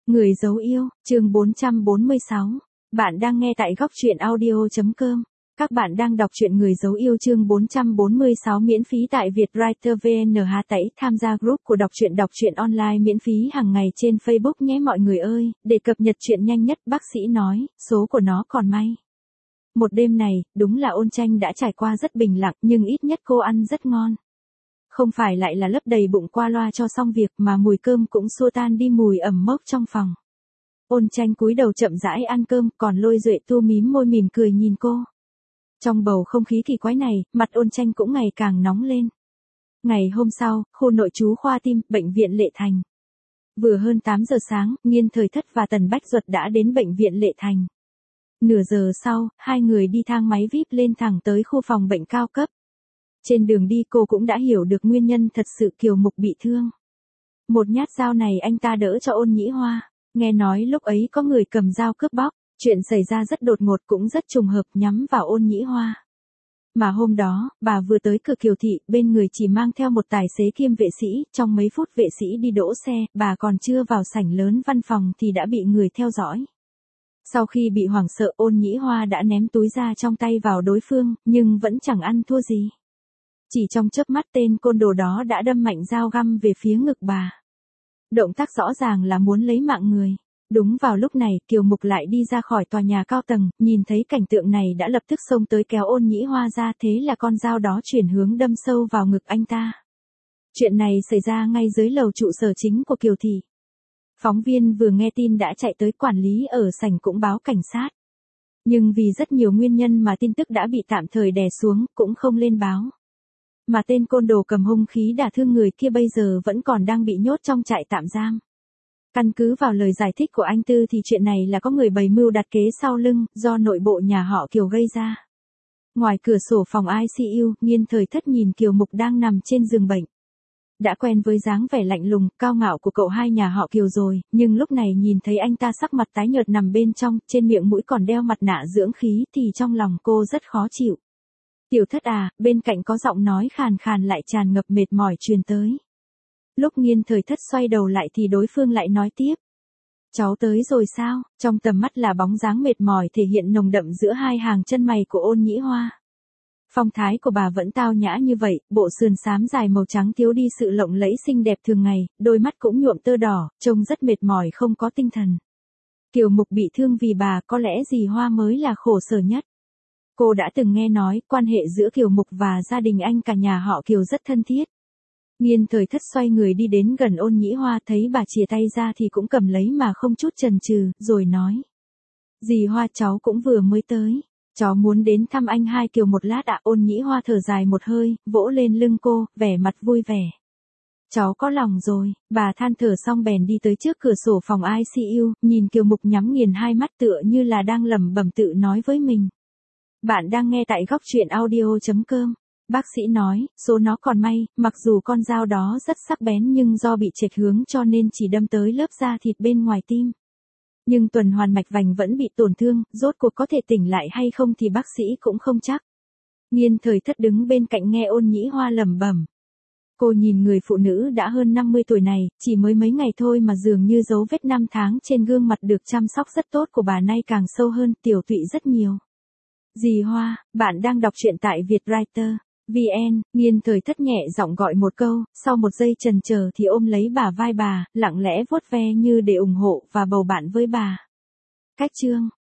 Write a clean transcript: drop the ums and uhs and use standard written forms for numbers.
Người dấu yêu, chương 446. Bạn đang nghe tại góc truyện audio.com. Các bạn đang đọc truyện Người dấu yêu chương 446 miễn phí tại Vietwriter VN. Tẩy tham gia group của đọc truyện online miễn phí hàng ngày trên Facebook nhé mọi người ơi, để cập nhật chuyện nhanh nhất. Bác sĩ nói, số của nó còn may. Một đêm này, đúng là Ôn Tranh đã trải qua rất bình lặng nhưng ít nhất cô ăn rất ngon. Không phải lại là lấp đầy bụng qua loa cho xong việc mà mùi cơm cũng xua tan đi mùi ẩm mốc trong phòng. Ôn Tranh cúi đầu chậm rãi ăn cơm, còn Lôi Duệ Tu mím môi mỉm cười nhìn cô. Trong bầu không khí kỳ quái này, mặt Ôn Tranh cũng ngày càng nóng lên. Ngày hôm sau, khu nội trú khoa tim, bệnh viện Lệ Thành. Vừa hơn 8 giờ sáng, Nghiên Thời Thất và Tần Bách Duật đã đến bệnh viện Lệ Thành. Nửa giờ sau, hai người đi thang máy VIP lên thẳng tới khu phòng bệnh cao cấp. Trên đường đi cô cũng đã hiểu được nguyên nhân thật sự Kiều Mục bị thương. Một nhát dao này anh ta đỡ cho Ôn Nhĩ Hoa. Nghe nói lúc ấy có người cầm dao cướp bóc, chuyện xảy ra rất đột ngột cũng rất trùng hợp nhắm vào Ôn Nhĩ Hoa. Mà hôm đó, bà vừa tới cửa Kiều thị, bên người chỉ mang theo một tài xế kiêm vệ sĩ, trong mấy phút vệ sĩ đi đỗ xe, bà còn chưa vào sảnh lớn văn phòng thì đã bị người theo dõi. Sau khi bị hoảng sợ, Ôn Nhĩ Hoa đã ném túi da trong tay vào đối phương, nhưng vẫn chẳng ăn thua gì. Chỉ trong chớp mắt tên côn đồ đó đã đâm mạnh dao găm về phía ngực bà. Động tác rõ ràng là muốn lấy mạng người. Đúng vào lúc này, Kiều Mục lại đi ra khỏi tòa nhà cao tầng, nhìn thấy cảnh tượng này đã lập tức xông tới kéo Ôn Nhĩ Hoa ra, thế là con dao đó chuyển hướng đâm sâu vào ngực anh ta. Chuyện này xảy ra ngay dưới lầu trụ sở chính của Kiều thị. Phóng viên vừa nghe tin đã chạy tới, quản lý ở sảnh cũng báo cảnh sát. Nhưng vì rất nhiều nguyên nhân mà tin tức đã bị tạm thời đè xuống, cũng không lên báo. Mà tên côn đồ cầm hung khí đả thương người kia bây giờ vẫn còn đang bị nhốt trong trại tạm giam. Căn cứ vào lời giải thích của anh Tư thì chuyện này là có người bày mưu đặt kế sau lưng, do nội bộ nhà họ Kiều gây ra. Ngoài cửa sổ phòng ICU, Nghiên Thời Thất nhìn Kiều Mục đang nằm trên giường bệnh. Đã quen với dáng vẻ lạnh lùng, cao ngạo của cậu hai nhà họ Kiều rồi, nhưng lúc này nhìn thấy anh ta sắc mặt tái nhợt nằm bên trong, trên miệng mũi còn đeo mặt nạ dưỡng khí thì trong lòng cô rất khó chịu. Tiểu Thất à, bên cạnh có giọng nói khàn khàn lại tràn ngập mệt mỏi truyền tới. Lúc Nghiên Thời Thất xoay đầu lại thì đối phương lại nói tiếp. Cháu tới rồi sao? Trong tầm mắt là bóng dáng mệt mỏi thể hiện nồng đậm giữa hai hàng chân mày của Ôn Nhĩ Hoa. Phong thái của bà vẫn tao nhã như vậy, bộ sườn xám dài màu trắng thiếu đi sự lộng lẫy xinh đẹp thường ngày, đôi mắt cũng nhuộm tơ đỏ, trông rất mệt mỏi không có tinh thần. Kiều Mục bị thương vì bà, có lẽ dì Hoa mới là khổ sở nhất. Cô đã từng nghe nói, quan hệ giữa Kiều Mục và gia đình anh cả nhà họ Kiều rất thân thiết. Nghiên Thời Thất xoay người đi đến gần Ôn Nhĩ Hoa, thấy bà chìa tay ra thì cũng cầm lấy mà không chút chần chừ, rồi nói. Dì Hoa, cháu cũng vừa mới tới. Cháu muốn đến thăm anh hai Kiều một lát ạ. Ôn Nhĩ Hoa thở dài một hơi, vỗ lên lưng cô, vẻ mặt vui vẻ. Cháu có lòng rồi, bà than thở xong bèn đi tới trước cửa sổ phòng ICU, nhìn Kiều Mục nhắm nghiền hai mắt tựa như là đang lẩm bẩm tự nói với mình. Bạn đang nghe tại góc truyện audio.com. Bác sĩ nói, số nó còn may, mặc dù con dao đó rất sắc bén nhưng do bị chệch hướng cho nên chỉ đâm tới lớp da thịt bên ngoài tim. Nhưng tuần hoàn mạch vành vẫn bị tổn thương, rốt cuộc có thể tỉnh lại hay không thì bác sĩ cũng không chắc. Nghiên Thời Thất đứng bên cạnh nghe Ôn Nhĩ Hoa lẩm bẩm. Cô nhìn người phụ nữ đã hơn 50 tuổi này, chỉ mới mấy ngày thôi mà dường như dấu vết năm tháng trên gương mặt được chăm sóc rất tốt của bà nay càng sâu hơn, tiểu tụy rất nhiều. Dì Hoa, bạn đang đọc truyện tại Vietwriter VN. Nghiên Thời Thất nhẹ giọng gọi một câu, sau một giây chần chờ thì ôm lấy bả vai bà, lặng lẽ vuốt ve như để ủng hộ và bầu bạn với bà. Cách chương